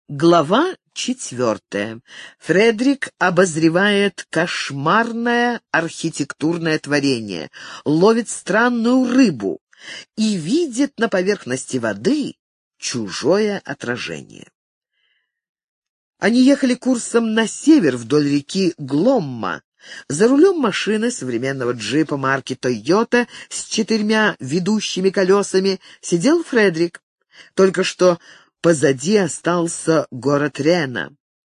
Глава 4. Фредерик обозревает кошмарное архитектурное творение, ловит странную рыбу и видит на поверхности воды чужое отражение. Они ехали курсом на север вдоль реки Гломма. За рулем машины современного джипа марки «Тойота» с 4 ведущими колесами сидел Фредерик. Только что позади остался город Рена.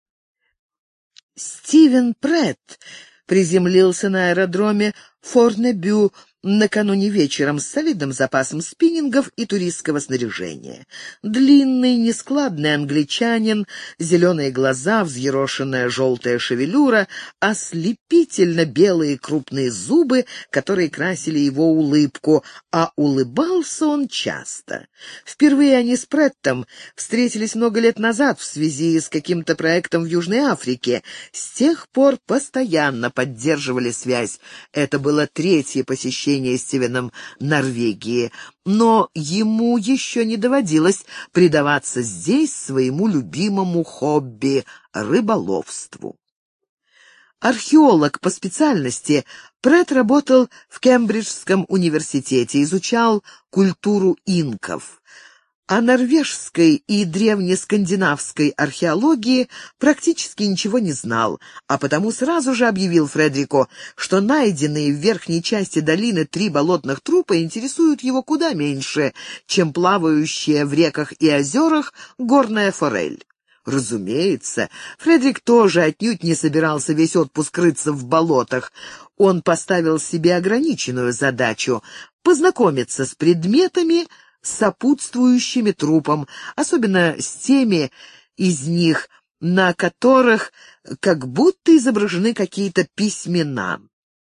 Стивен Претт приземлился на аэродроме Форнебю накануне вечером с солидным запасом спиннингов и туристского снаряжения. Длинный, нескладный англичанин, зеленые глаза, взъерошенная желтая шевелюра, ослепительно белые крупные зубы, которые красили его улыбку, а улыбался он часто. Впервые они с Преттом встретились много лет назад в связи с каким-то проектом в Южной Африке. С тех пор постоянно поддерживали связь. Это было третье посещение Стивеном Норвегии, но ему еще не доводилось предаваться здесь своему любимому хобби — рыболовству. Археолог по специальности, Претт работал в Кембриджском университете, изучал культуру инков. О норвежской и древнескандинавской археологии практически ничего не знал, а потому сразу же объявил Фредерику, что найденные в верхней части долины 3 болотных трупа интересуют его куда меньше, чем плавающая в реках и озерах горная форель. Разумеется, Фредерик тоже отнюдь не собирался весь отпуск рыться в болотах. Он поставил себе ограниченную задачу — познакомиться с предметами, сопутствующими трупам, особенно с теми из них, на которых как будто изображены какие-то письмена.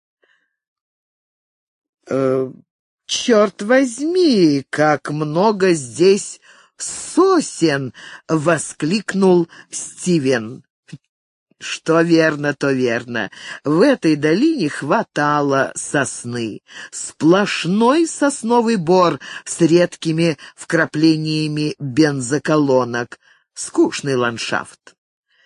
«Черт возьми, как много здесь сосен!» — воскликнул Стивен. Что верно, то верно. В этой долине хватало сосны. Сплошной сосновый бор с редкими вкраплениями бензоколонок. Скучный ландшафт.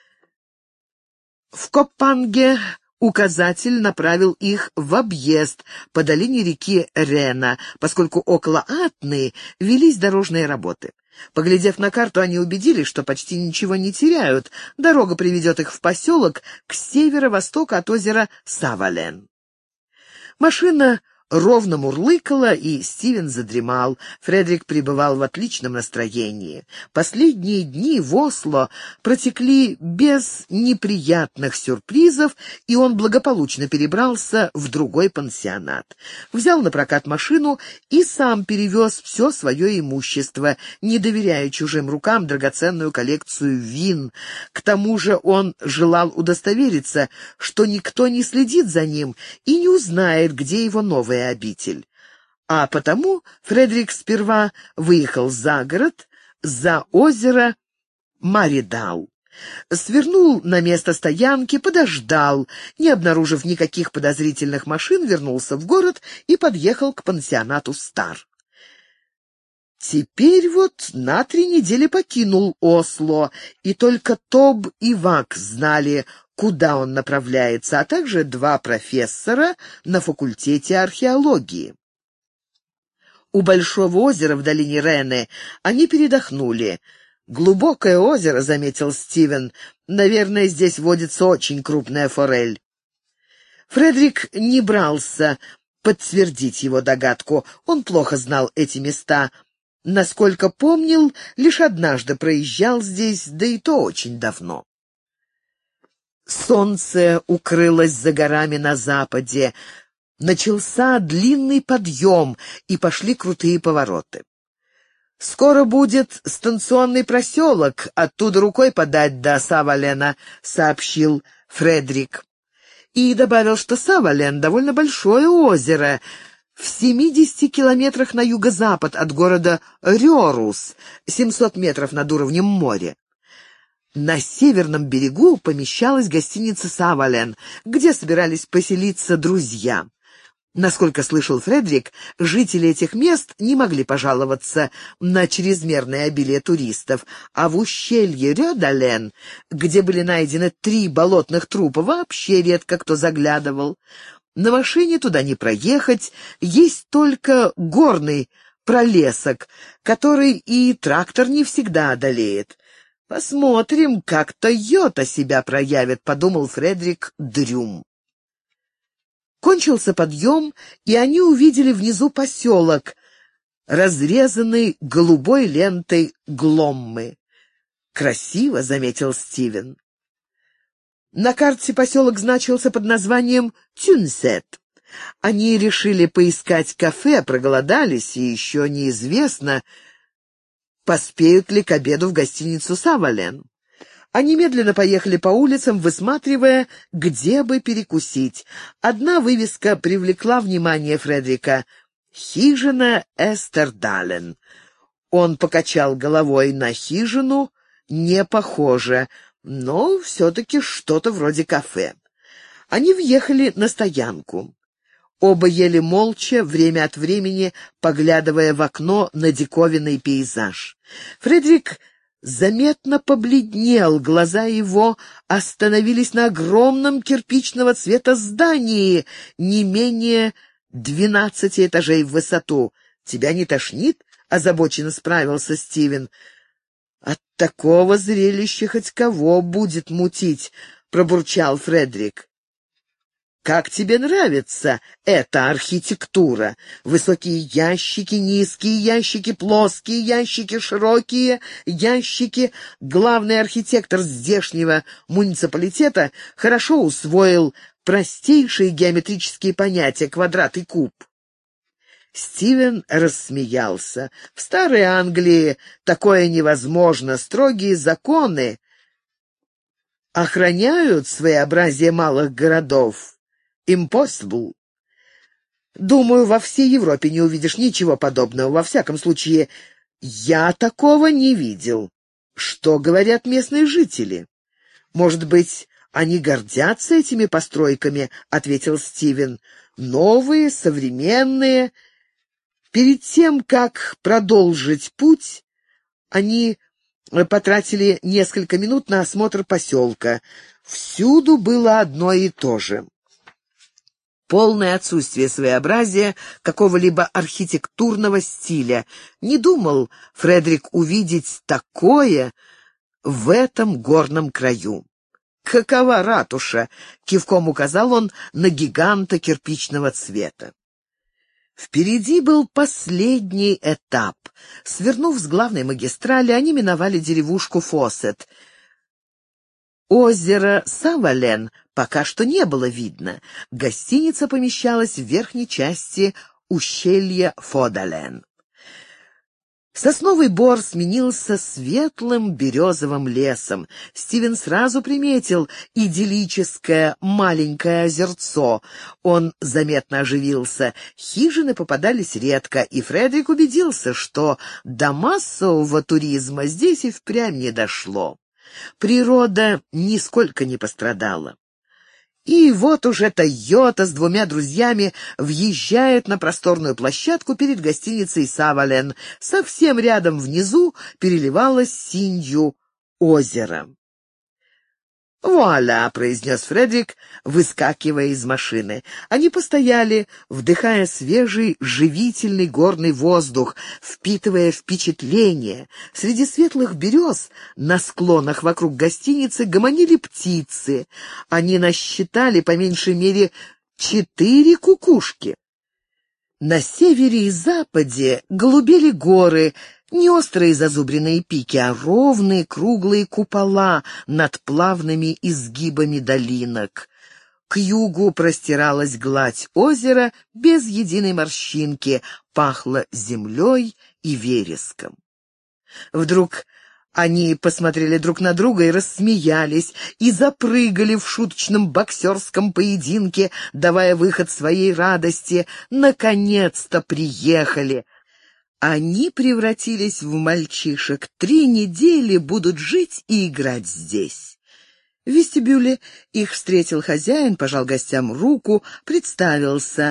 В Копанге указатель направил их в объезд по долине реки Рена, поскольку около Атны велись дорожные работы. Поглядев на карту, они убедились, что почти ничего не теряют. Дорога приведет их в поселок к северо-востоку от озера Савален. Машина ровно мурлыкала, и Стивен задремал. Фредерик пребывал в отличном настроении. Последние дни в Осло протекли без неприятных сюрпризов, и он благополучно перебрался в другой пансионат. Взял на прокат машину и сам перевез все свое имущество, не доверяя чужим рукам драгоценную коллекцию вин. К тому же он желал удостовериться, что никто не следит за ним и не узнает, где его новая обитель. А потому Фредерик сперва выехал за город, за озеро Маридал. Свернул на место стоянки, подождал. Не обнаружив никаких подозрительных машин, вернулся в город и подъехал к пансионату «Стар». Теперь вот на 3 недели покинул Осло, и только Тоб и Вак знали, куда он направляется, а также 2 профессора на факультете археологии. У большого озера в долине Рены они передохнули. «Глубокое озеро», — заметил Стивен. «Наверное, здесь водится очень крупная форель». Фредерик не брался подтвердить его догадку. Он плохо знал эти места. Насколько помнил, лишь однажды проезжал здесь, да и то очень давно. Солнце укрылось за горами на западе. Начался длинный подъем, и пошли крутые повороты. «Скоро будет станционный проселок, оттуда рукой подать до Савалена», — сообщил Фредерик. И добавил, что Савален — довольно большое озеро, в 70 километрах на юго-запад от города Рёрус, 700 метров над уровнем моря. На северном берегу помещалась гостиница «Савален», где собирались поселиться друзья. Насколько слышал Фредерик, жители этих мест не могли пожаловаться на чрезмерное обилие туристов, а в ущелье Рёдален, где были найдены 3 болотных трупа, вообще редко кто заглядывал. На машине туда не проехать, есть только горный пролесок, который и трактор не всегда одолеет. «Посмотрим, как Тойота себя проявит», — подумал Фредерик Дрюм. Кончился подъем, и они увидели внизу поселок, разрезанный голубой лентой Гломмы. «Красиво», — заметил Стивен. На карте поселок значился под названием Тюнсет. Они решили поискать кафе, проголодались, и еще неизвестно, поспеют ли к обеду в гостиницу «Савален». Они медленно поехали по улицам, высматривая, где бы перекусить. Одна вывеска привлекла внимание Фредерика: «Хижина Эстердален». Он покачал головой. На хижину не похоже, но все-таки что-то вроде кафе. Они въехали на стоянку. Оба ели молча, время от времени поглядывая в окно на диковинный пейзаж. Фредерик заметно побледнел, глаза его остановились на огромном кирпичного цвета здании, не менее 12 этажей в высоту. «Тебя не тошнит?» — озабоченно справился Стивен. «От такого зрелища хоть кого будет мутить», — пробурчал Фредерик. «Как тебе нравится эта архитектура? Высокие ящики, низкие ящики, плоские ящики, широкие ящики». Главный архитектор здешнего муниципалитета хорошо усвоил простейшие геометрические понятия — квадрат и куб. Стивен рассмеялся. «В Старой Англии такое невозможно. Строгие законы охраняют своеобразие малых городов. Impossible. Думаю, во всей Европе не увидишь ничего подобного. Во всяком случае, я такого не видел. Что говорят местные жители? Может быть, они гордятся этими постройками?» — ответил Стивен. «Новые, современные». Перед тем, как продолжить путь, они потратили несколько минут на осмотр поселка. Всюду было одно и то же. Полное отсутствие своеобразия, какого-либо архитектурного стиля. Не думал Фредерик увидеть такое в этом горном краю. «Какова ратуша?» — кивком указал он на гиганта кирпичного цвета. Впереди был последний этап. Свернув с главной магистрали, они миновали деревушку Фоссет. Озеро Савален пока что не было видно. Гостиница помещалась в верхней части ущелья Фодален. Сосновый бор сменился светлым березовым лесом. Стивен сразу приметил идиллическое маленькое озерцо. Он заметно оживился. Хижины попадались редко, и Фредерик убедился, что до массового туризма здесь и впрямь не дошло. Природа нисколько не пострадала. И вот уже Тойота с 2 друзьями въезжает на просторную площадку перед гостиницей «Савален». Совсем рядом внизу переливалось синью озеро. «Вуаля!» — произнес Фредерик, выскакивая из машины. Они постояли, вдыхая свежий, живительный горный воздух, впитывая впечатления. Среди светлых берез на склонах вокруг гостиницы гомонили птицы. Они насчитали по меньшей мере 4 кукушки. На севере и западе голубели горы, не острые зазубренные пики, а ровные круглые купола над плавными изгибами долинок. К югу простиралась гладь озера без единой морщинки, пахло землей и вереском. Вдруг они посмотрели друг на друга и рассмеялись, и запрыгали в шуточном боксерском поединке, давая выход своей радости. Наконец-то приехали! Они превратились в мальчишек. 3 недели будут жить и играть здесь. В вестибюле их встретил хозяин, пожал гостям руку, представился.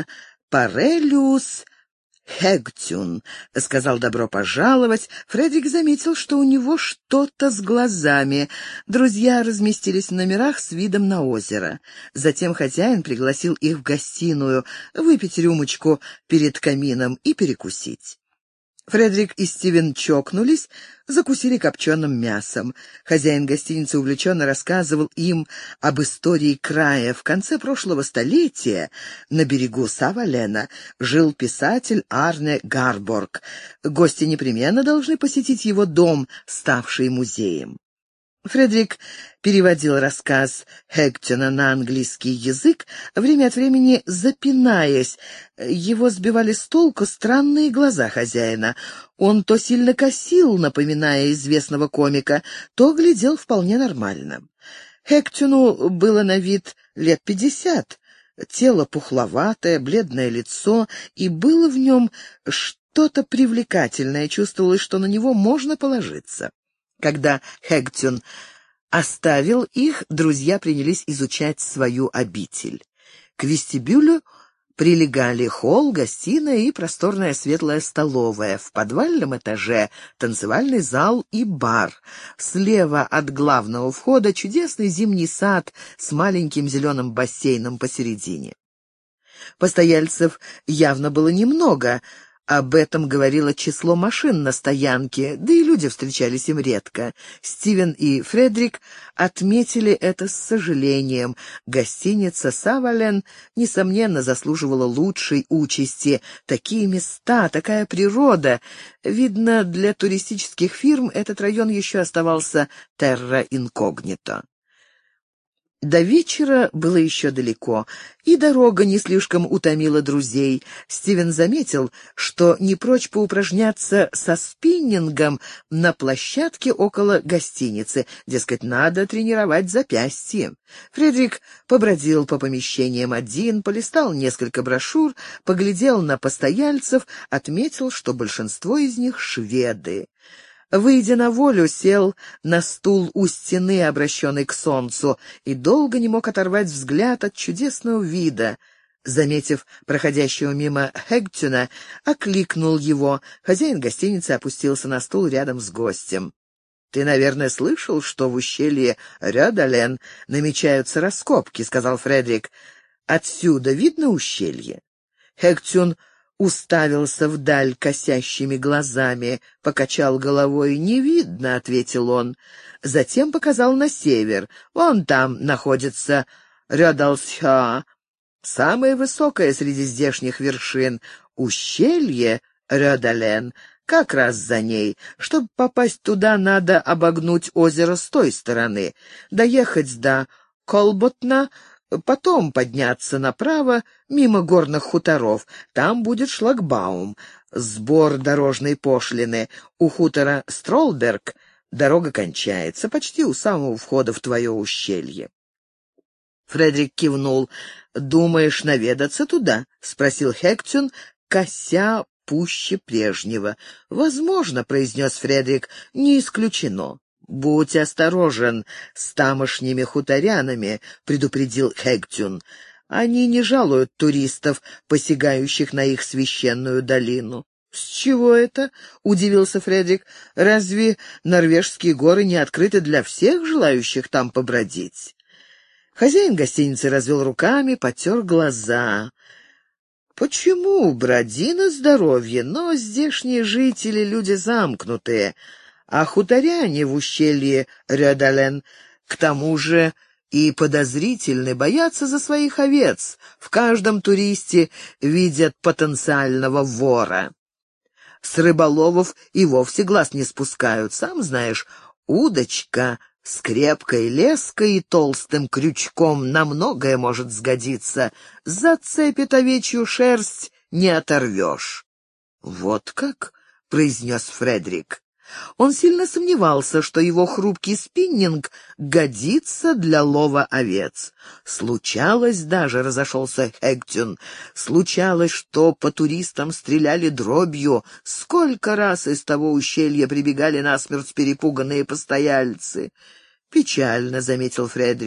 Парелиус Хэгтюн», — сказал добро пожаловать. Фредерик заметил, что у него что-то с глазами. Друзья разместились в номерах с видом на озеро. Затем хозяин пригласил их в гостиную выпить рюмочку перед камином и перекусить. Фредерик и Стивен чокнулись, закусили копченым мясом. Хозяин гостиницы увлеченно рассказывал им об истории края. В конце прошлого столетия на берегу Савалена жил писатель Арне Гарборг. Гости непременно должны посетить его дом, ставший музеем. Фредерик переводил рассказ Хэгтюна на английский язык, время от времени запинаясь. Его сбивали с толку странные глаза хозяина. Он то сильно косил, напоминая известного комика, то глядел вполне нормально. Хэгтюну было на вид лет 50, тело пухловатое, бледное лицо, и было в нем что-то привлекательное, чувствовалось, что на него можно положиться. Когда Хэгтюн оставил их, друзья принялись изучать свою обитель. К вестибюлю прилегали холл, гостиная и просторная светлая столовая. В подвальном этаже танцевальный зал и бар. Слева от главного входа чудесный зимний сад с маленьким зеленым бассейном посередине. Постояльцев явно было немного. Об этом говорило число машин на стоянке, да и люди встречались им редко. Стивен и Фредерик отметили это с сожалением. Гостиница «Савален», несомненно, заслуживала лучшей участи. Такие места, такая природа. Видно, для туристических фирм этот район еще оставался терра инкогнито. До вечера было еще далеко, и дорога не слишком утомила друзей. Стивен заметил, что не прочь поупражняться со спиннингом на площадке около гостиницы. Дескать, надо тренировать запястье. Фредерик побродил по помещениям один, полистал несколько брошюр, поглядел на постояльцев, отметил, что большинство из них шведы. Выйдя на волю, сел на стул у стены, обращенной к солнцу, и долго не мог оторвать взгляд от чудесного вида. Заметив проходящего мимо Хэгтюна, окликнул его. Хозяин гостиницы опустился на стул рядом с гостем. «Ты, наверное, слышал, что в ущелье Рёдален намечаются раскопки», — сказал Фредерик. «Отсюда видно ущелье?» Хэгтюн уставился вдаль косящими глазами, покачал головой. «Не видно», — ответил он. Затем показал на север. «Вон там находится Рёдалсхёа, самое высокое среди здешних вершин. Ущелье Рёдален как раз за ней. Чтобы попасть туда, надо обогнуть озеро с той стороны, доехать до Колботна, потом подняться направо, мимо горных хуторов. Там будет шлагбаум, сбор дорожной пошлины. У хутора Стролберг дорога кончается, почти у самого входа в твое ущелье». Фредерик кивнул. «Думаешь наведаться туда?» — спросил Хэгтюн, кося пуще прежнего. «Возможно», — произнес Фредерик, — «не исключено». «Будь осторожен с тамошними хуторянами», — предупредил Хэгтюн. «Они не жалуют туристов, посягающих на их священную долину». «С чего это?» — удивился Фредерик. «Разве норвежские горы не открыты для всех желающих там побродить?» Хозяин гостиницы развел руками, потер глаза. «Почему? Броди на здоровье, но здешние жители — люди замкнутые». А хуторяне в ущелье Рёдален, к тому же, и подозрительны, боятся за своих овец. В каждом туристе видят потенциального вора. С рыболовов и вовсе глаз не спускают. Сам знаешь, удочка с крепкой леской и толстым крючком на многое может сгодиться. Зацепит овечью шерсть, не оторвешь. «Вот как?» — произнес Фредерик. Он сильно сомневался, что его хрупкий спиннинг годится для лова овец. Случалось даже, разошелся Хэгтюн, случалось, что по туристам стреляли дробью. Сколько раз из того ущелья прибегали насмерть перепуганные постояльцы. «Печально», — заметил Фредерик.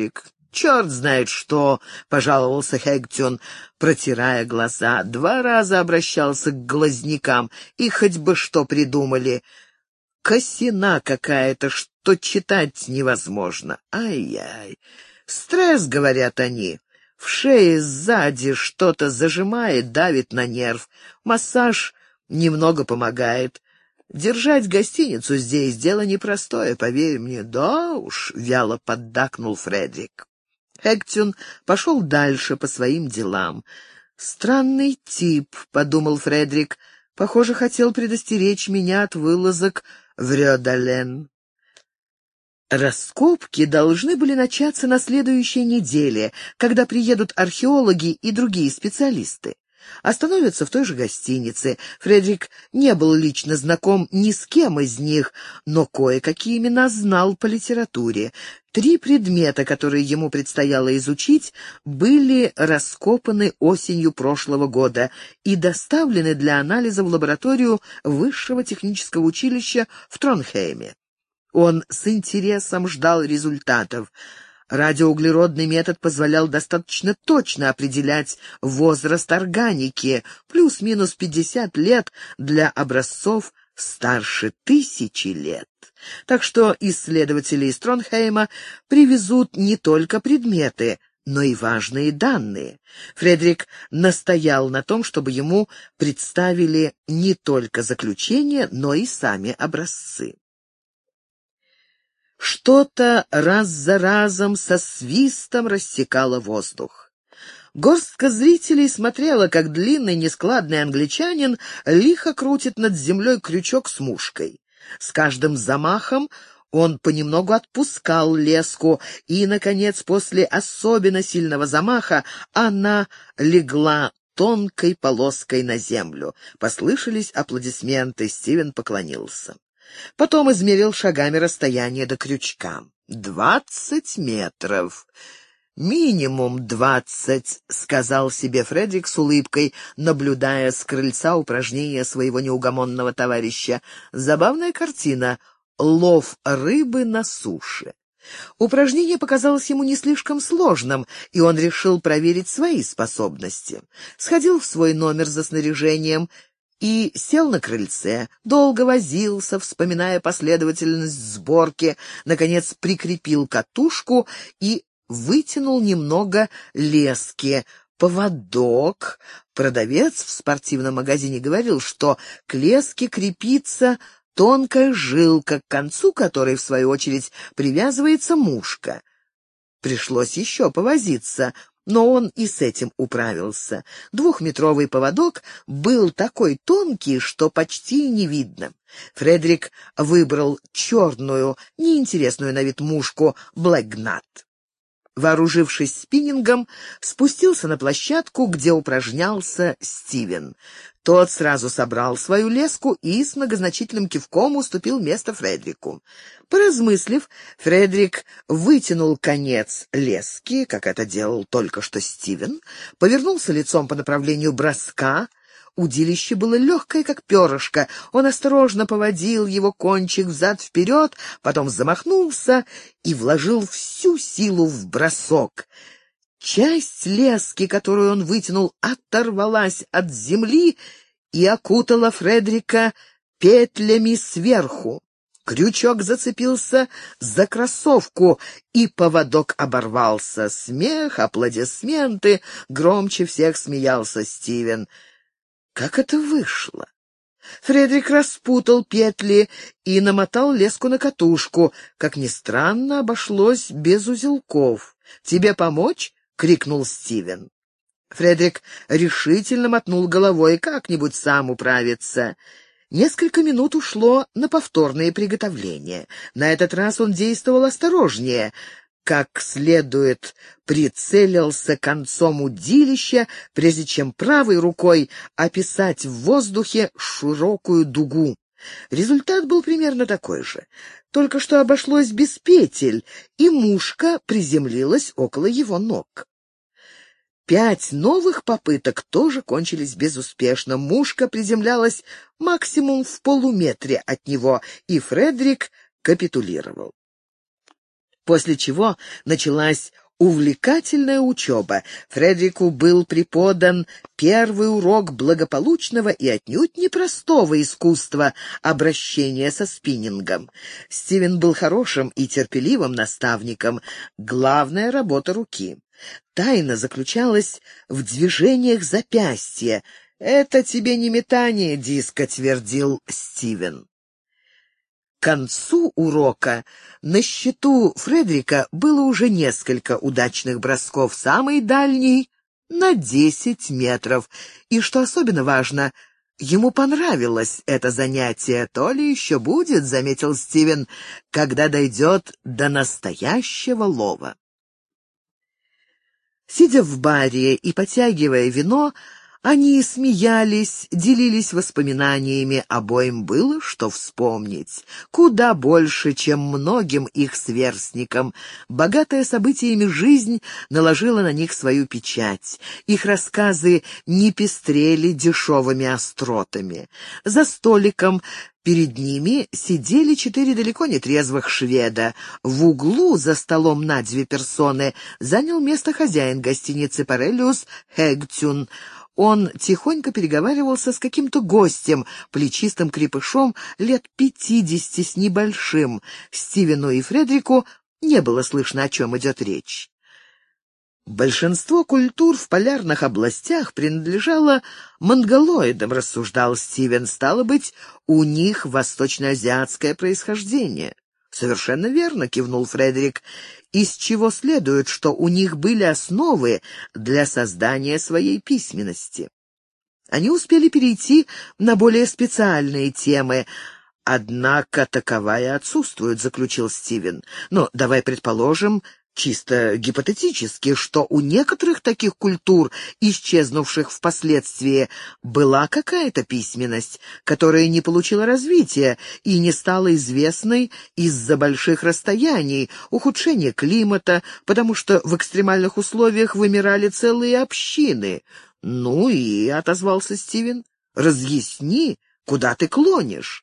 «Черт знает что!» — пожаловался Хэгтюн, протирая глаза. 2 раза обращался к глазнякам, и хоть бы что придумали. Косина какая-то, что читать невозможно. Ай-яй! Стресс, говорят они. В шее сзади что-то зажимает, давит на нерв. Массаж немного помогает. Держать гостиницу здесь — дело непростое, поверь мне». «Да уж», — вяло поддакнул Фредерик. Хэгтюн пошел дальше по своим делам. «Странный тип», — подумал Фредерик, — «похоже, хотел предостеречь меня от вылазок в Рёдален». Раскопки должны были начаться на следующей неделе, когда приедут археологи и другие специалисты. Остановятся в той же гостинице. Фредерик не был лично знаком ни с кем из них, но кое-какие имена знал по литературе. 3 предмета, которые ему предстояло изучить, были раскопаны осенью прошлого года и доставлены для анализа в лабораторию Высшего технического училища в Тронхейме. Он с интересом ждал результатов. Радиоуглеродный метод позволял достаточно точно определять возраст органики, плюс-минус 50 лет для образцов старше 1000 лет. Так что исследователи из Тронхейма привезут не только предметы, но и важные данные. Фредерик настоял на том, чтобы ему представили не только заключение, но и сами образцы. Что-то раз за разом со свистом рассекало воздух. Горстка зрителей смотрела, как длинный нескладный англичанин лихо крутит над землей крючок с мушкой. С каждым замахом он понемногу отпускал леску, и, наконец, после особенно сильного замаха она легла тонкой полоской на землю. Послышались аплодисменты, Стивен поклонился. Потом измерил шагами расстояние до крючка. 20 метров. «Минимум 20», — сказал себе Фредерик с улыбкой, наблюдая с крыльца упражнения своего неугомонного товарища. Забавная картина — лов рыбы на суше. Упражнение показалось ему не слишком сложным, и он решил проверить свои способности. Сходил в свой номер за снаряжением и сел на крыльце, долго возился, вспоминая последовательность сборки, наконец прикрепил катушку и вытянул немного лески. Поводок. Продавец в спортивном магазине говорил, что к леске крепится тонкая жилка, к концу которой, в свою очередь, привязывается мушка. Пришлось еще повозиться, но он и с этим управился. 2-метровый поводок был такой тонкий, что почти не видно. Фредерик выбрал черную, неинтересную на вид мушку Блэкгнат. Вооружившись спиннингом, спустился на площадку, где упражнялся Стивен. Тот сразу собрал свою леску и с многозначительным кивком уступил место Фредерику. Поразмыслив, Фредерик вытянул конец лески, как это делал только что Стивен, повернулся лицом по направлению броска. Удилище было легкое, как перышко. Он осторожно поводил его кончик взад-вперед, потом замахнулся и вложил всю силу в бросок. Часть лески, которую он вытянул, оторвалась от земли и окутала Фредерика петлями сверху. Крючок зацепился за кроссовку, и поводок оборвался. Смех, аплодисменты. Громче всех смеялся Стивен. Как это вышло? Фредерик распутал петли и намотал леску на катушку. Как ни странно, обошлось без узелков. «Тебе помочь?» — крикнул Стивен. Фредерик решительно мотнул головой, как-нибудь сам управится. Несколько минут ушло на повторные приготовления. На этот раз он действовал осторожнее. Как следует прицелился концом удилища, прежде чем правой рукой описать в воздухе широкую дугу. Результат был примерно такой же. Только что обошлось без петель, и мушка приземлилась около его ног. 5 новых попыток тоже кончились безуспешно. Мушка приземлялась максимум в полуметре от него, и Фредерик капитулировал. После чего началась Увлекательная учеба. Фредерику был преподан первый урок благополучного и отнюдь непростого искусства обращения со спиннингом. Стивен был хорошим и терпеливым наставником. Главная работа руки. Тайна заключалась в движениях запястья. «Это тебе не метание диска», — твердил Стивен. К концу урока на счету Фредерика было уже несколько удачных бросков, самый дальний — на 10 метров. И, что особенно важно, ему понравилось это занятие. «То ли еще будет», — заметил Стивен, — «когда дойдет до настоящего лова». Сидя в баре и потягивая вино, они смеялись, делились воспоминаниями, обоим было что вспомнить. Куда больше, чем многим их сверстникам. Богатая событиями жизнь наложила на них свою печать. Их рассказы не пестрели дешевыми остротами. За столиком перед ними сидели 4 далеко не трезвых шведа. В углу за столом на 2 персоны занял место хозяин гостиницы «Парелиус» Хэгтюн. Он тихонько переговаривался с каким-то гостем, плечистым крепышом лет 50 с небольшим. Стивену и Фредерику не было слышно, о чем идет речь. Большинство культур в полярных областях принадлежало монголоидам, рассуждал Стивен. Стало быть, у них восточноазиатское происхождение. «Совершенно верно», — кивнул Фредерик, «из чего следует, что у них были основы для создания своей письменности». Они успели перейти на более специальные темы, однако таковая отсутствует, заключил Стивен. Но давай предположим, чисто гипотетически, что у некоторых таких культур, исчезнувших впоследствии, была какая-то письменность, которая не получила развития и не стала известной из-за больших расстояний, ухудшения климата, потому что в экстремальных условиях вымирали целые общины. «Ну и», — отозвался Стивен, — «разъясни, куда ты клонишь».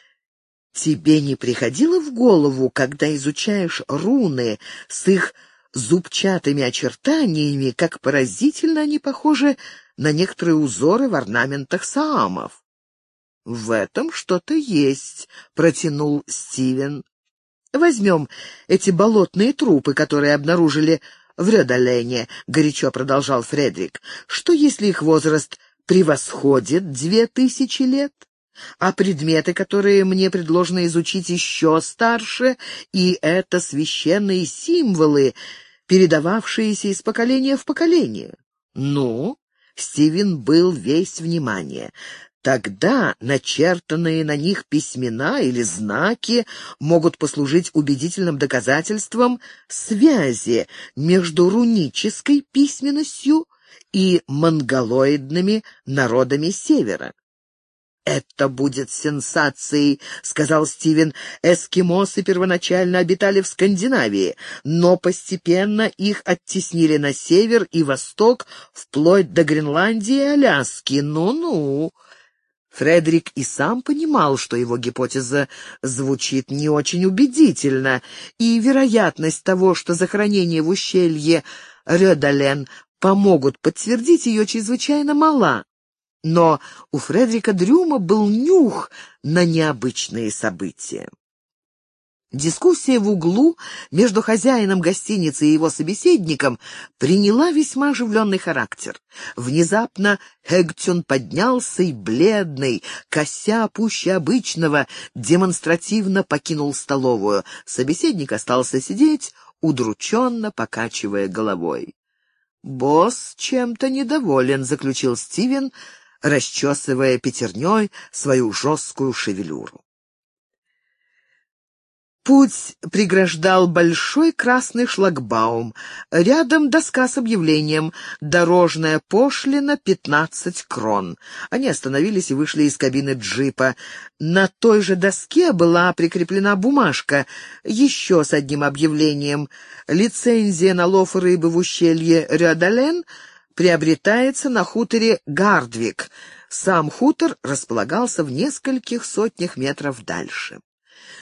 Тебе не приходило в голову, когда изучаешь руны с их зубчатыми очертаниями, как поразительно они похожи на некоторые узоры в орнаментах саамов? «В этом что-то есть», — протянул Стивен. «Возьмем эти болотные трупы, которые обнаружили в Рёдалене», — горячо продолжал Фредерик. «Что, если их возраст превосходит 2000 лет? А предметы, которые мне предложено изучить, еще старше, и это священные символы, передававшиеся из поколения в поколение». «Ну?» — Стивен был весь внимание. «Тогда начертанные на них письмена или знаки могут послужить убедительным доказательством связи между рунической письменностью и монголоидными народами Севера». «Это будет сенсацией», — сказал Стивен. «Эскимосы первоначально обитали в Скандинавии, но постепенно их оттеснили на север и восток, вплоть до Гренландии и Аляски. Ну-ну». Фредерик и сам понимал, что его гипотеза звучит не очень убедительно, и вероятность того, что захоронения в ущелье Рёдален помогут подтвердить ее, чрезвычайно мала. Но у Фредерика Дрюма был нюх на необычные события. Дискуссия в углу между хозяином гостиницы и его собеседником приняла весьма оживленный характер. Внезапно Хэгтюн поднялся и, бледный, кося пуще обычного, демонстративно покинул столовую. Собеседник остался сидеть, удрученно покачивая головой. «Босс чем-то недоволен», — заключил Стивен, расчесывая пятерней свою жесткую шевелюру. Путь преграждал большой красный шлагбаум. Рядом доска с объявлением «Дорожная пошлина 15 крон». Они остановились и вышли из кабины джипа. На той же доске была прикреплена бумажка, еще с одним объявлением. «Лицензия на лов рыбы в ущелье Рёдален приобретается на хуторе Гардвик». Сам хутор располагался в нескольких сотнях метров дальше.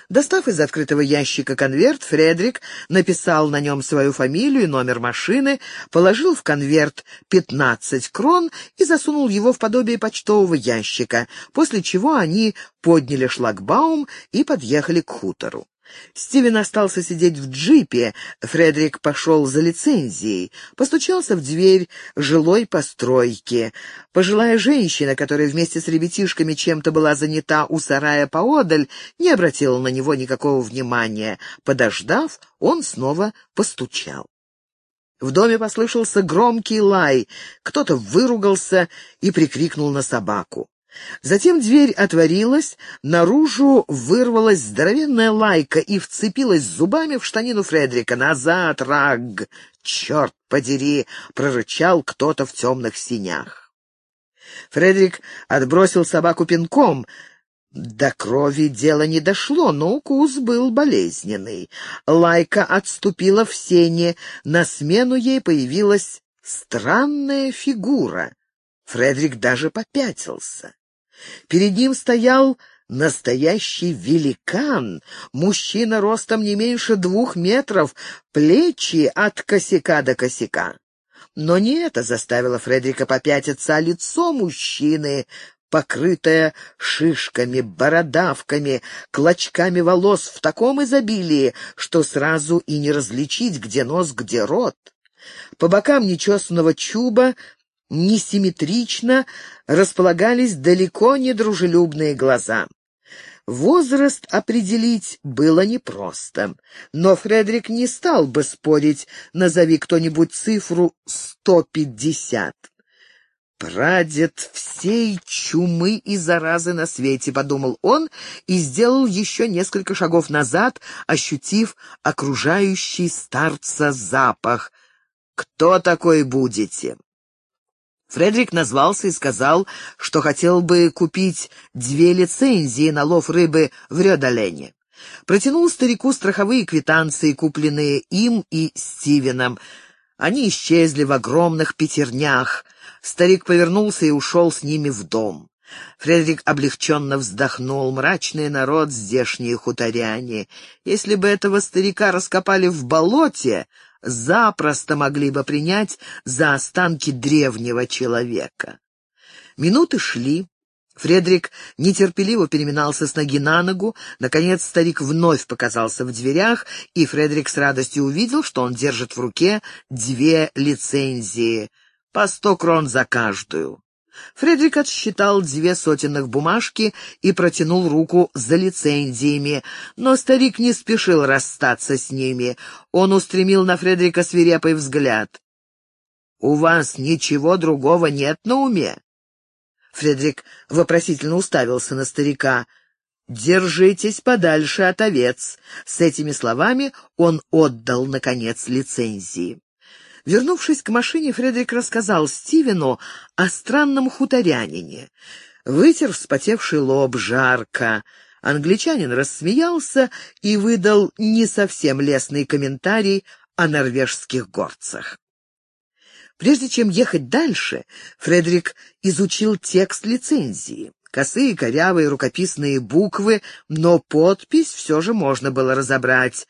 Достав из открытого ящика конверт, Фредерик написал на нем свою фамилию и номер машины, положил в конверт 15 крон и засунул его в подобие почтового ящика, после чего они подняли шлагбаум и подъехали к хутору. Стивен остался сидеть в джипе, Фредерик пошел за лицензией, постучался в дверь жилой постройки. Пожилая женщина, которая вместе с ребятишками чем-то была занята у сарая поодаль, не обратила на него никакого внимания. Подождав, он снова постучал. В доме послышался громкий лай, кто-то выругался и прикрикнул на собаку. Затем дверь отворилась, наружу вырвалась здоровенная лайка и вцепилась зубами в штанину Фредерика. «Назад, Раг! Черт подери!» — прорычал кто-то в темных синях. Фредерик отбросил собаку пинком. До крови дело не дошло, но укус был болезненный. Лайка отступила в сени, на смену ей появилась странная фигура. Фредерик даже попятился. Перед ним стоял настоящий великан, мужчина ростом не меньше 2 метров, плечи от косяка до косяка. Но не это заставило Фредерика попятиться, а лицо мужчины, покрытое шишками, бородавками, клочками волос в таком изобилии, что сразу и не различить, где нос, где рот. По бокам нечесанного чуба несимметрично располагались далеко не дружелюбные глаза. Возраст определить было непросто, но Фредерик не стал бы спорить, назови кто-нибудь цифру 150. «Прадед всей чумы и заразы на свете», — подумал он и сделал еще несколько шагов назад, ощутив окружающий старца запах. «Кто такой будете?» Фредерик назвался и сказал, что хотел бы купить 2 лицензии на лов рыбы в Рёдалене. Протянул старику страховые квитанции, купленные им и Стивеном. Они исчезли в огромных пятернях. Старик повернулся и ушел с ними в дом. Фредерик облегченно вздохнул. Мрачный народ, здешние хуторяне. Если бы этого старика раскопали в болоте, запросто могли бы принять за останки древнего человека. Минуты шли. Фредерик нетерпеливо переминался с ноги на ногу. Наконец старик вновь показался в дверях, и Фредерик с радостью увидел, что он держит в руке 2 лицензии, по 100 крон за каждую. Фредерик отсчитал 2 сотенных бумажки и протянул руку за лицензиями, но старик не спешил расстаться с ними. Он устремил на Фредерика свирепый взгляд. «У вас ничего другого нет на уме?» Фредерик вопросительно уставился на старика. «Держитесь подальше от овец». С этими словами он отдал, наконец, лицензии. Вернувшись к машине, Фредерик рассказал Стивену о странном хуторянине. Вытер вспотевший лоб жарко. Англичанин рассмеялся и выдал не совсем лестный комментарий о норвежских горцах. Прежде чем ехать дальше, Фредерик изучил текст лицензии. Косые, корявые рукописные буквы, но подпись все же можно было разобрать.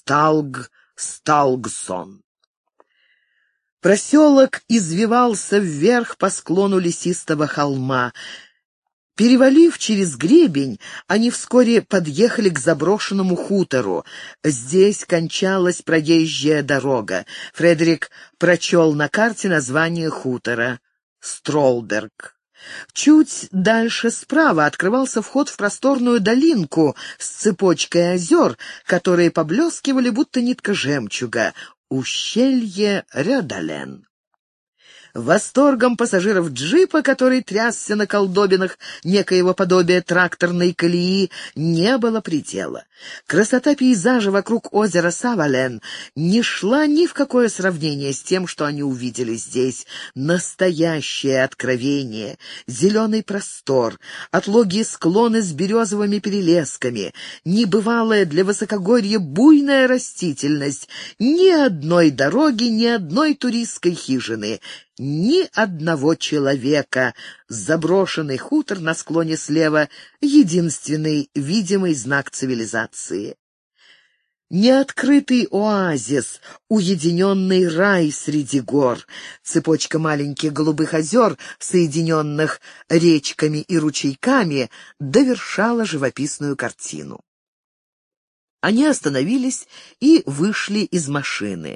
Сталгсон. Проселок извивался вверх по склону лесистого холма. Перевалив через гребень, они вскоре подъехали к заброшенному хутору. Здесь кончалась проезжая дорога. Фредерик прочел на карте название хутора — Стролберг. Чуть дальше справа открывался вход в просторную долинку с цепочкой озер, которые поблескивали, будто нитка жемчуга. Ущелье Рёдален. Восторгом пассажиров джипа, который трясся на колдобинах некоего подобия тракторной колеи, не было предела. Красота пейзажа вокруг озера Савален не шла ни в какое сравнение с тем, что они увидели здесь. Настоящее откровение, зеленый простор, отлогие склоны с березовыми перелесками, небывалая для высокогорья буйная растительность, ни одной дороги, ни одной туристской хижины. ни одного человека. Заброшенный хутор на склоне слева — единственный видимый знак цивилизации. Неоткрытый оазис, уединенный рай среди гор, цепочка маленьких голубых озер, соединенных речками и ручейками, довершала живописную картину. Они остановились и вышли из машины.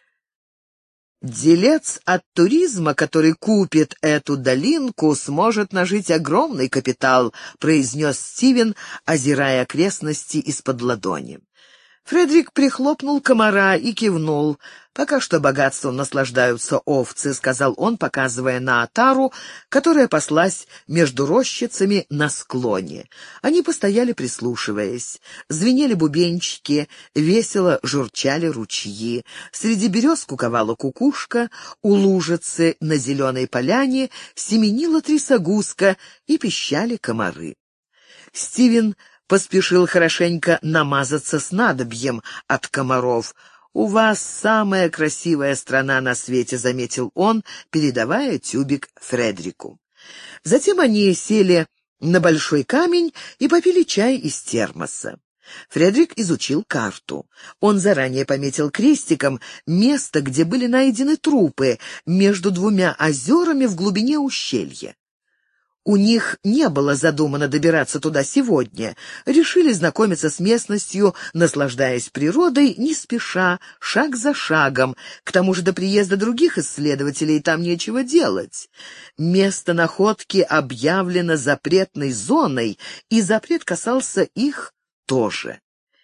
Делец от туризма, который купит эту долинку, сможет нажить огромный капитал, произнес Стивен, озирая окрестности из-под ладони. Фредерик прихлопнул комара и кивнул. «Пока что богатством наслаждаются овцы», — сказал он, показывая на отару, которая паслась между рощицами на склоне. Они постояли, прислушиваясь. Звенели бубенчики, весело журчали ручьи. Среди берез куковала кукушка, у лужицы на зеленой поляне семенила трясогузка и пищали комары. Стивен поспешил хорошенько намазаться снадобьем от комаров. «У вас самая красивая страна на свете», — заметил он, передавая тюбик Фредерику. Затем они сели на большой камень и попили чай из термоса. Фредерик изучил карту. Он заранее пометил крестиком место, где были найдены трупы, между двумя озерами в глубине ущелья. У них не было задумано добираться туда сегодня. Решили знакомиться с местностью, наслаждаясь природой, не спеша, шаг за шагом. К тому же до приезда других исследователей там нечего делать. Место находки объявлено запретной зоной, и запрет касался их тоже.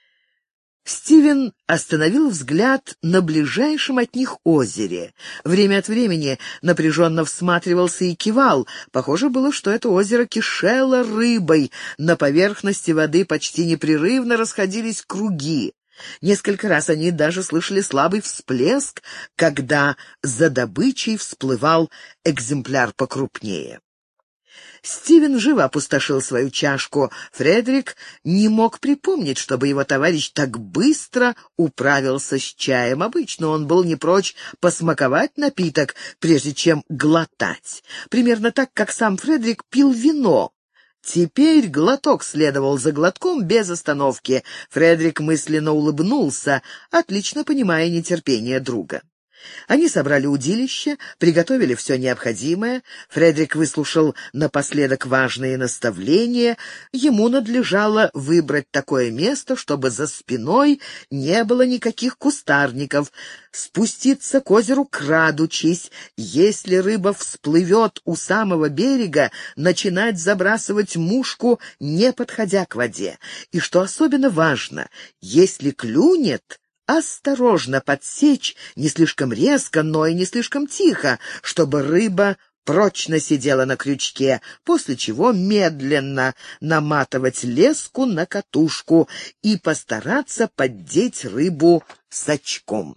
Стивен остановил взгляд на ближайшем от них озере. Время от времени напряженно всматривался и кивал. Похоже было, что это озеро кишело рыбой. На поверхности воды почти непрерывно расходились круги. Несколько раз они даже слышали слабый всплеск, когда за добычей всплывал экземпляр покрупнее. Стивен живо опустошил свою чашку. Фредерик не мог припомнить, чтобы его товарищ так быстро управился с чаем. Обычно он был не прочь посмаковать напиток, прежде чем глотать. Примерно так, как сам Фредерик пил вино. Теперь глоток следовал за глотком без остановки. Фредерик мысленно улыбнулся, отлично понимая нетерпение друга. Они собрали удилище, приготовили все необходимое. Фредерик выслушал напоследок важные наставления. Ему надлежало выбрать такое место, чтобы за спиной не было никаких кустарников, спуститься к озеру крадучись. Если рыба всплывет у самого берега, начинать забрасывать мушку, не подходя к воде. И что особенно важно, если клюнет, осторожно подсечь, не слишком резко, но и не слишком тихо, чтобы рыба прочно сидела на крючке, после чего медленно наматывать леску на катушку и постараться поддеть рыбу с очком.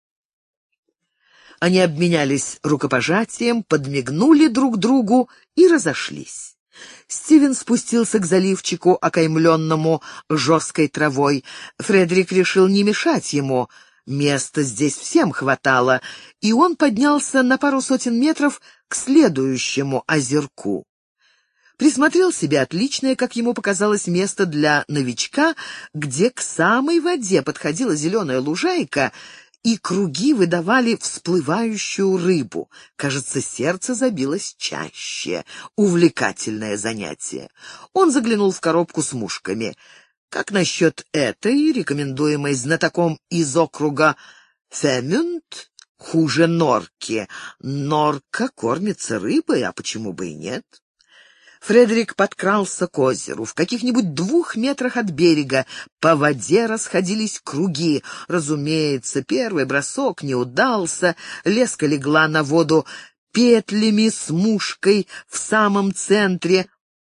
Они обменялись рукопожатием, подмигнули друг другу и разошлись. Стивен спустился к заливчику, окаймленному жесткой травой. Фредерик решил не мешать ему. Места здесь всем хватало, и он поднялся на пару сотен метров к следующему озерку. Присмотрел себе отличное, как ему показалось, место для новичка, где к самой воде подходила зеленая лужайка, и круги выдавали всплывающую рыбу. Кажется, сердце забилось чаще. Увлекательное занятие. Он заглянул в коробку с мушками. Как насчет этой, рекомендуемой знатоком из округа Фемюнд, хуже норки? Норка кормится рыбой, а почему бы и нет? Фредерик подкрался к озеру. В каких-нибудь 2 метрах от берега по воде расходились круги. Разумеется, первый бросок не удался. Леска легла на воду петлями с мушкой в самом центре.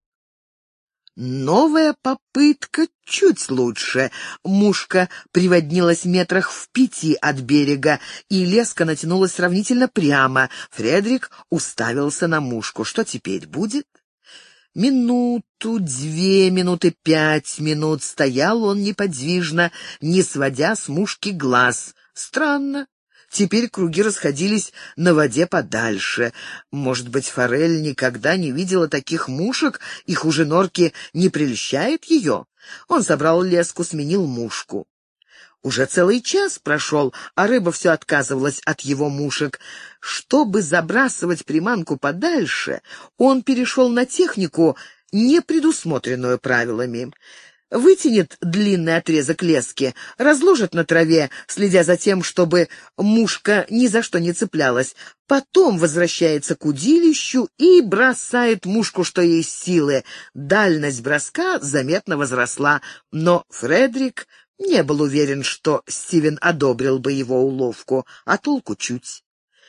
Новая попытка чуть лучше. Мушка приводнилась метрах в 5 от берега, и леска натянулась сравнительно прямо. Фредерик уставился на мушку. Что теперь будет? Минуту, 2 минуты, 5 минут стоял он неподвижно, не сводя с мушки глаз. Странно. Теперь круги расходились на воде подальше. Может быть, форель никогда не видела таких мушек, и хуже норки не прельщает ее? Он собрал леску, сменил мушку. Уже целый час прошел, а рыба все отказывалась от его мушек. Чтобы забрасывать приманку подальше, он перешел на технику, не предусмотренную правилами. Вытянет длинный отрезок лески, разложит на траве, следя за тем, чтобы мушка ни за что не цеплялась. Потом возвращается к удилищу и бросает мушку, что есть силы. Дальность броска заметно возросла, но Фредерик не был уверен, что Стивен одобрил бы его уловку, а толку чуть.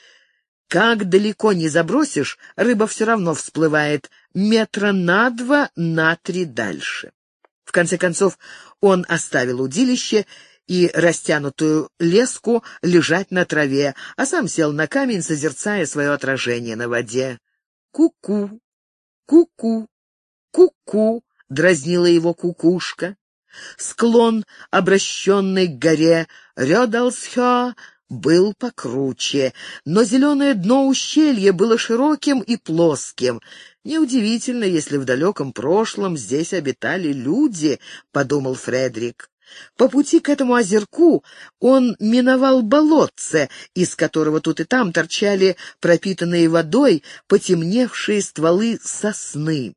Как далеко не забросишь, рыба все равно всплывает метра на 2, на 3 дальше. В конце концов, он оставил удилище и растянутую леску лежать на траве, а сам сел на камень, созерцая свое отражение на воде. «Ку-ку, ку-ку, ку-ку», — дразнила его кукушка. Склон, обращенный к горе Рёдалсхё, был покруче, но зеленое дно ущелья было широким и плоским. «Неудивительно, если в далеком прошлом здесь обитали люди», — подумал Фредерик. По пути к этому озерку он миновал болотце, из которого тут и там торчали пропитанные водой потемневшие стволы сосны.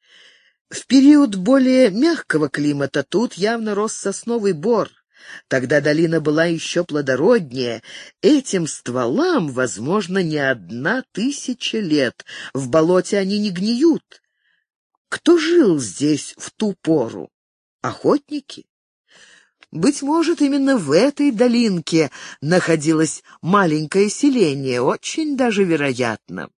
В период более мягкого климата тут явно рос сосновый бор. Тогда долина была еще плодороднее. Этим стволам, возможно, не 1000 лет. В болоте они не гниют. Кто жил здесь в ту пору? Охотники? Быть может, именно в этой долинке находилось маленькое селение, очень даже вероятно.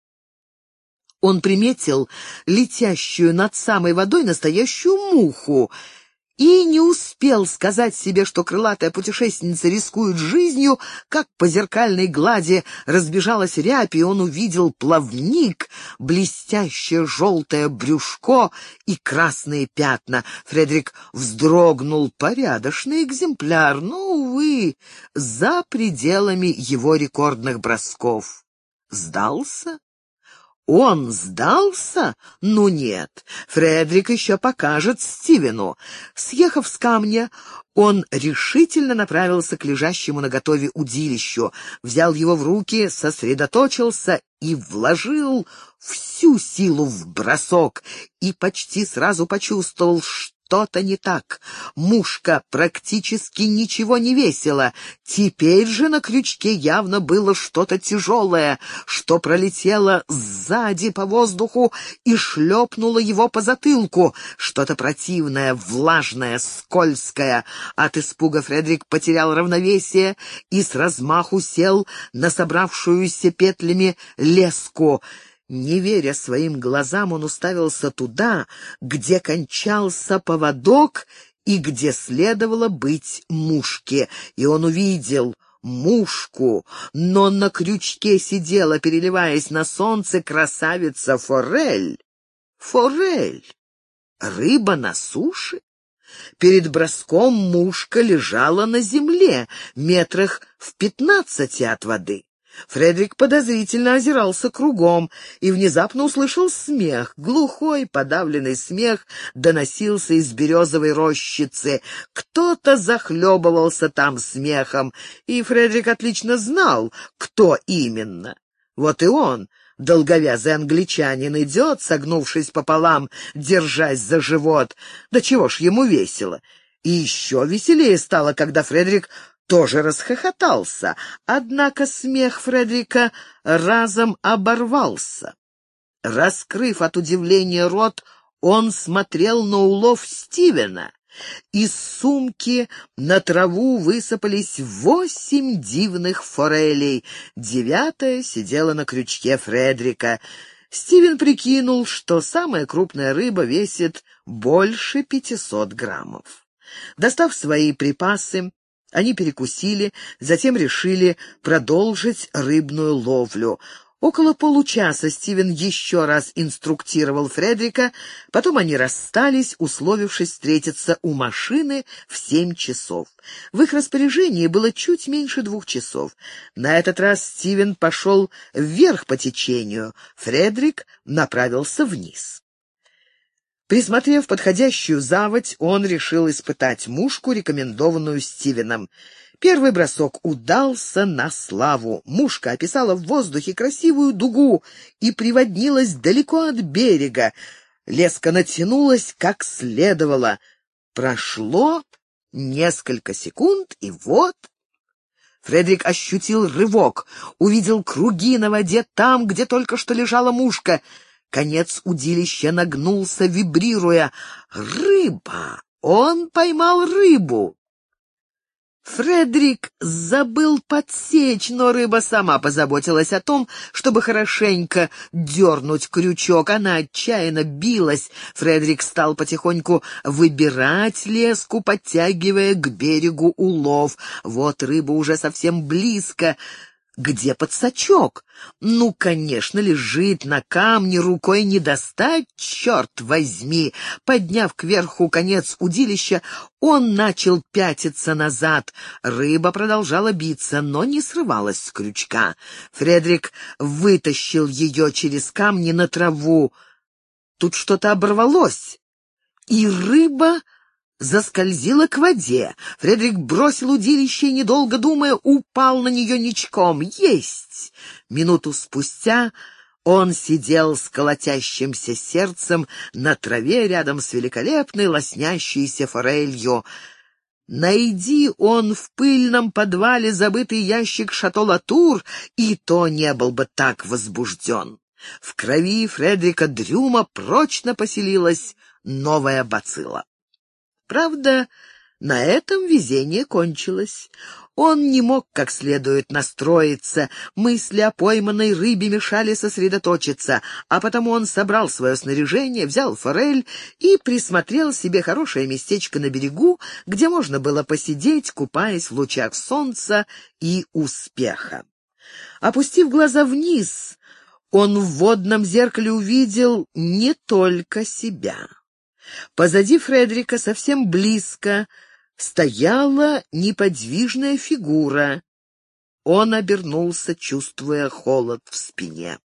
Он приметил летящую над самой водой настоящую муху и не успел сказать себе, что крылатая путешественница рискует жизнью, как по зеркальной глади разбежалась рябь, и он увидел плавник, блестящее желтое брюшко и красные пятна. Фредерик вздрогнул. Порядочный экземпляр, но, увы, за пределами его рекордных бросков. Сдался? Он сдался? Ну нет, Фредерик еще покажет Стивену. Съехав с камня, он решительно направился к лежащему наготове удилищу, взял его в руки, сосредоточился и вложил всю силу в бросок, и почти сразу почувствовал, что-то не так. Мушка практически ничего не весила. Теперь же на крючке явно было что-то тяжелое, что пролетело сзади по воздуху и шлепнуло его по затылку. Что-то противное, влажное, скользкое. От испуга Фредерик потерял равновесие и с размаху сел на собравшуюся петлями леску. Не веря своим глазам, он уставился туда, где кончался поводок и где следовало быть мушке, и он увидел мушку, но на крючке сидела, переливаясь на солнце, красавица форель. Форель! Рыба на суше? Перед броском мушка лежала на земле, метрах в 15 от воды. Фредерик подозрительно озирался кругом и внезапно услышал смех. Глухой, подавленный смех доносился из березовой рощицы. Кто-то захлебывался там смехом, и Фредерик отлично знал, кто именно. Вот и он, долговязый англичанин, идет, согнувшись пополам, держась за живот. Да чего ж ему весело! И еще веселее стало, когда Фредерик тоже расхохотался, однако смех Фредерика разом оборвался. Раскрыв от удивления рот, он смотрел на улов Стивена. Из сумки на траву высыпались 8 дивных форелей. 9-я сидела на крючке Фредерика. Стивен прикинул, что самая крупная рыба весит больше 500 граммов. Достав свои припасы, они перекусили, затем решили продолжить рыбную ловлю. Около получаса Стивен еще раз инструктировал Фредрика, потом они расстались, условившись встретиться у машины в 7 часов. В их распоряжении было чуть меньше 2 часов. На этот раз Стивен пошел вверх по течению, Фредрик направился вниз. Присмотрев подходящую заводь, он решил испытать мушку, рекомендованную Стивеном. Первый бросок удался на славу. Мушка описала в воздухе красивую дугу и приводнилась далеко от берега. Леска натянулась как следовало. Прошло несколько секунд, и вот... Фредрик ощутил рывок, увидел круги на воде там, где только что лежала мушка. Конец удилища нагнулся, вибрируя. Рыба! Он поймал рыбу! Фредрик забыл подсечь, но рыба сама позаботилась о том, чтобы хорошенько дернуть крючок. Она отчаянно билась. Фредрик стал потихоньку выбирать леску, подтягивая к берегу улов. Вот рыба уже совсем близко. Где подсачок? Ну, конечно, лежит на камне, рукой не достать, черт возьми. Подняв кверху конец удилища, он начал пятиться назад. Рыба продолжала биться, но не срывалась с крючка. Фредрик вытащил ее через камни на траву. Тут что-то оборвалось, и рыба заскользила к воде. Фредрик бросил удилище и, недолго думая, упал на нее ничком. Есть! Минуту спустя он сидел с колотящимся сердцем на траве рядом с великолепной лоснящейся форелью. Найди он в пыльном подвале забытый ящик «Шато Латур», и то не был бы так возбужден. В крови Фредрика Дрюма прочно поселилась новая бацилла. Правда, на этом везение кончилось. Он не мог как следует настроиться, мысли о пойманной рыбе мешали сосредоточиться, а потому он собрал свое снаряжение, взял форель и присмотрел себе хорошее местечко на берегу, где можно было посидеть, купаясь в лучах солнца и успеха. Опустив глаза вниз, он в водном зеркале увидел не только себя. Позади Фредрика, совсем близко, стояла неподвижная фигура. Он обернулся, чувствуя холод в спине.